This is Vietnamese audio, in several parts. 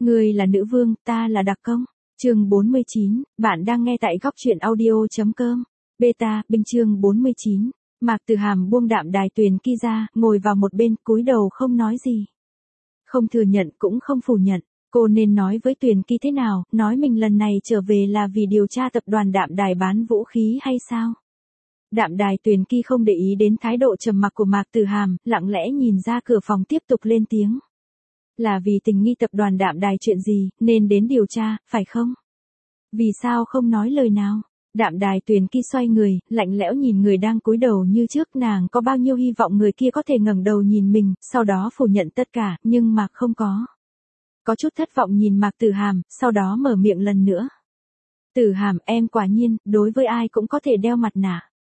Ngươi là nữ vương, ta là đặc công. Chương 49, bạn đang nghe tại góc truyện audio.com. Beta, binh chương 49. Mạc Tử Hàm buông đạm đài Tuyền Ki ra, ngồi vào một bên, cúi đầu không nói gì. Không thừa nhận cũng không phủ nhận. Cô nên nói với Tuyền Ki thế nào, nói mình lần này trở về là vì điều tra tập đoàn Đạm Đài bán vũ khí hay sao? Đạm Đài Tuyền Ki không để ý đến thái độ trầm mặc của Mạc Tử Hàm, lặng lẽ nhìn ra cửa phòng tiếp tục lên tiếng. Là vì tình nghi tập đoàn Đạm Đài chuyện gì, nên đến điều tra, phải không? Vì sao không nói lời nào? Đạm Đài Tuyền Ki xoay người, lạnh lẽo nhìn người đang cúi đầu như trước, nàng có bao nhiêu hy vọng người kia có thể ngẩng đầu nhìn mình, sau đó phủ nhận tất cả, nhưng Mạc không có. Có chút thất vọng nhìn Mạc Tử Hàm, sau đó mở miệng lần nữa. Tử Hàm, em quả nhiên, đối với ai cũng có thể đeo mặt nạ.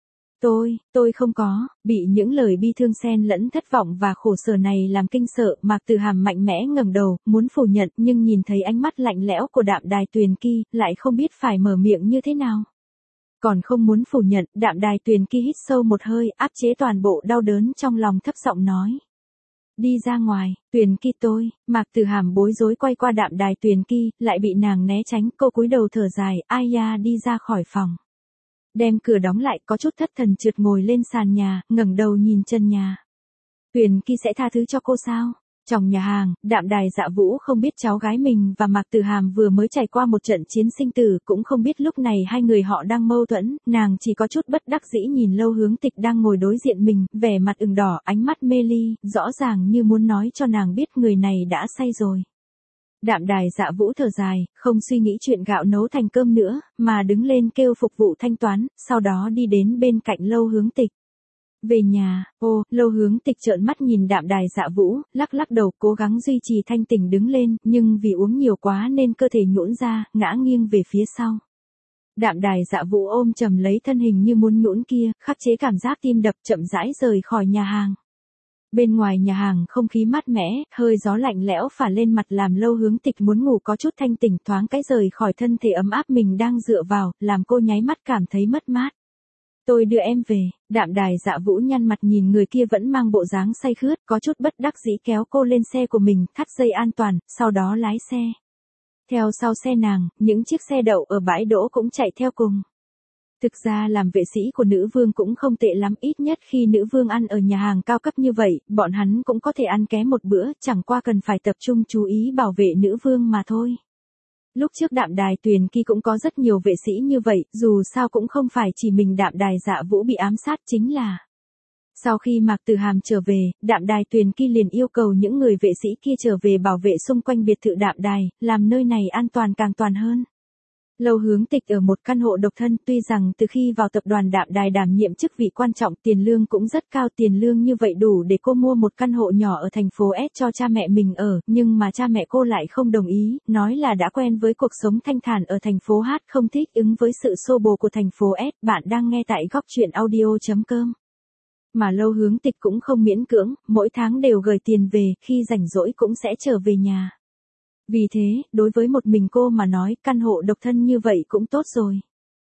Tôi không có. Bị những lời bi thương xen lẫn thất vọng và khổ sở này làm kinh sợ, Mạc Tử Hàm mạnh mẽ ngẩng đầu, muốn phủ nhận, nhưng nhìn thấy ánh mắt lạnh lẽo của Đạm Đài Tuyền Ki, lại không biết phải mở miệng như thế nào. Còn không muốn phủ nhận, Đạm Đài Tuyền Ki hít sâu một hơi, áp chế toàn bộ đau đớn trong lòng, thấp giọng nói. Đi ra ngoài, Tuyền Ki tôi. Mạc Tử Hàm bối rối quay qua Đạm Đài Tuyền Ki, lại bị nàng né tránh, cô cúi đầu thở dài, ai da, đi ra khỏi phòng. Đem cửa đóng lại, có chút thất thần trượt ngồi lên sàn nhà, ngẩng đầu nhìn chân nhà. Tuyền Ki sẽ tha thứ cho cô sao? Trong nhà hàng, Đạm Đài Dạ Vũ không biết cháu gái mình và Mạc Tử Hàm vừa mới trải qua một trận chiến sinh tử, cũng không biết lúc này hai người họ đang mâu thuẫn, nàng chỉ có chút bất đắc dĩ nhìn Lâu Hướng Tịch đang ngồi đối diện mình, vẻ mặt ửng đỏ, ánh mắt mê ly, rõ ràng như muốn nói cho nàng biết người này đã say rồi. Đạm Đài Dạ Vũ thở dài, không suy nghĩ chuyện gạo nấu thành cơm nữa, mà đứng lên kêu phục vụ thanh toán, sau đó đi đến bên cạnh Lâu Hướng Tịch. Về nhà, Lâu Hướng Tịch trợn mắt nhìn Đạm Đài Dạ Vũ, lắc lắc đầu, cố gắng duy trì thanh tỉnh đứng lên, nhưng vì uống nhiều quá nên cơ thể nhũn ra, ngã nghiêng về phía sau. Đạm Đài Dạ Vũ ôm chầm lấy thân hình như muốn nhũn kia, khắc chế cảm giác tim đập, chậm rãi rời khỏi nhà hàng. Bên ngoài nhà hàng không khí mát mẻ, hơi gió lạnh lẽo phả lên mặt làm Lâu Hướng Tịch muốn ngủ có chút thanh tỉnh, thoáng cái rời khỏi thân thể ấm áp mình đang dựa vào, làm cô nháy mắt cảm thấy mất mát. Tôi đưa em về. Đạm Đài Dạ Vũ nhăn mặt nhìn người kia vẫn mang bộ dáng say khướt, có chút bất đắc dĩ kéo cô lên xe của mình, thắt dây an toàn, sau đó lái xe. Theo sau xe nàng, những chiếc xe đậu ở bãi đỗ cũng chạy theo cùng. Thực ra làm vệ sĩ của nữ vương cũng không tệ lắm, ít nhất khi nữ vương ăn ở nhà hàng cao cấp như vậy, bọn hắn cũng có thể ăn ké một bữa, chẳng qua cần phải tập trung chú ý bảo vệ nữ vương mà thôi. Lúc trước Đạm Đài Tuyền Ki cũng có rất nhiều vệ sĩ như vậy, dù sao cũng không phải chỉ mình Đạm Đài Dạ Vũ bị ám sát, chính là. Sau khi Mạc Tử Hàm trở về, Đạm Đài Tuyền Ki liền yêu cầu những người vệ sĩ kia trở về bảo vệ xung quanh biệt thự Đạm Đài, làm nơi này an toàn càng toàn hơn. Lâu Hướng Tịch ở một căn hộ độc thân, tuy rằng từ khi vào tập đoàn Đạm Đài đảm nhiệm chức vị quan trọng, tiền lương cũng rất cao, tiền lương như vậy đủ để cô mua một căn hộ nhỏ ở thành phố S cho cha mẹ mình ở, nhưng mà cha mẹ cô lại không đồng ý, nói là đã quen với cuộc sống thanh thản ở thành phố H, không thích ứng với sự xô bồ của thành phố S. Bạn đang nghe tại góc truyện audio.com. Mà Lâu Hướng Tịch cũng không miễn cưỡng, mỗi tháng đều gửi tiền về, khi rảnh rỗi cũng sẽ trở về nhà. Vì thế, đối với một mình cô mà nói, căn hộ độc thân như vậy cũng tốt rồi.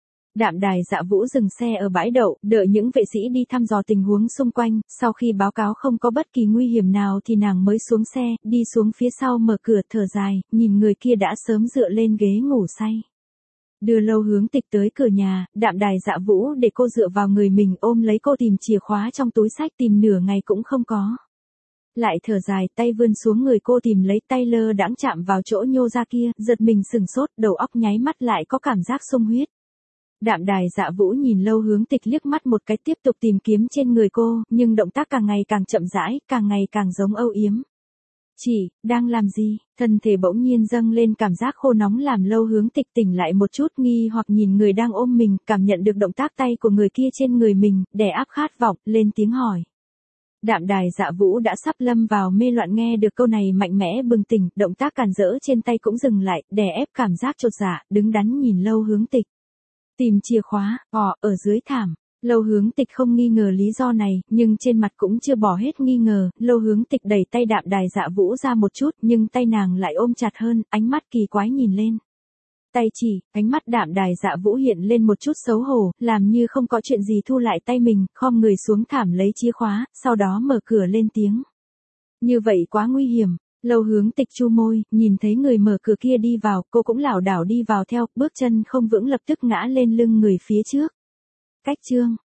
Đạm Đài Dạ Vũ dừng xe ở bãi đậu, đợi những vệ sĩ đi thăm dò tình huống xung quanh, sau khi báo cáo không có bất kỳ nguy hiểm nào thì nàng mới xuống xe, đi xuống phía sau mở cửa, thở dài, nhìn người kia đã sớm dựa lên ghế ngủ say. Đưa Lâu Hướng Tịch tới cửa nhà, Đạm Đài Dạ Vũ để cô dựa vào người mình, ôm lấy cô tìm chìa khóa trong túi xách, tìm nửa ngày cũng không có. Lại thở dài, tay vươn xuống người cô tìm lấy, tay lơ đãng chạm vào chỗ nhô ra kia, giật mình sừng sốt, đầu óc nháy mắt lại có cảm giác xông huyết. Đạm Đài Dạ Vũ nhìn Lâu Hướng Tịch liếc mắt một cái, tiếp tục tìm kiếm trên người cô, nhưng động tác càng ngày càng chậm rãi, càng ngày càng giống âu yếm. Chị, đang làm gì? Thân thể bỗng nhiên dâng lên cảm giác khô nóng làm Lâu Hướng Tịch tỉnh lại một chút, nghi hoặc nhìn người đang ôm mình, cảm nhận được động tác tay của người kia trên người mình, đè áp khát vọng, lên tiếng hỏi. Đạm Đài Dạ Vũ đã sắp lâm vào mê loạn, nghe được câu này mạnh mẽ bừng tỉnh, động tác càn rỡ trên tay cũng dừng lại, đè ép cảm giác chột dạ, đứng đắn nhìn Lâu Hướng Tịch. Tìm chìa khóa, ở dưới thảm. Lâu Hướng Tịch không nghi ngờ lý do này, nhưng trên mặt cũng chưa bỏ hết nghi ngờ, Lâu Hướng Tịch đẩy tay Đạm Đài Dạ Vũ ra một chút, nhưng tay nàng lại ôm chặt hơn, ánh mắt kỳ quái nhìn lên. Tay chỉ, ánh mắt Đạm Đài Dạ Vũ hiện lên một chút xấu hổ, làm như không có chuyện gì thu lại tay mình, khom người xuống thảm lấy chìa khóa, sau đó mở cửa lên tiếng. Như vậy quá nguy hiểm. Lâu Hướng Tịch chu môi, nhìn thấy người mở cửa kia đi vào, cô cũng lảo đảo đi vào theo, bước chân không vững lập tức ngã lên lưng người phía trước. Cách chương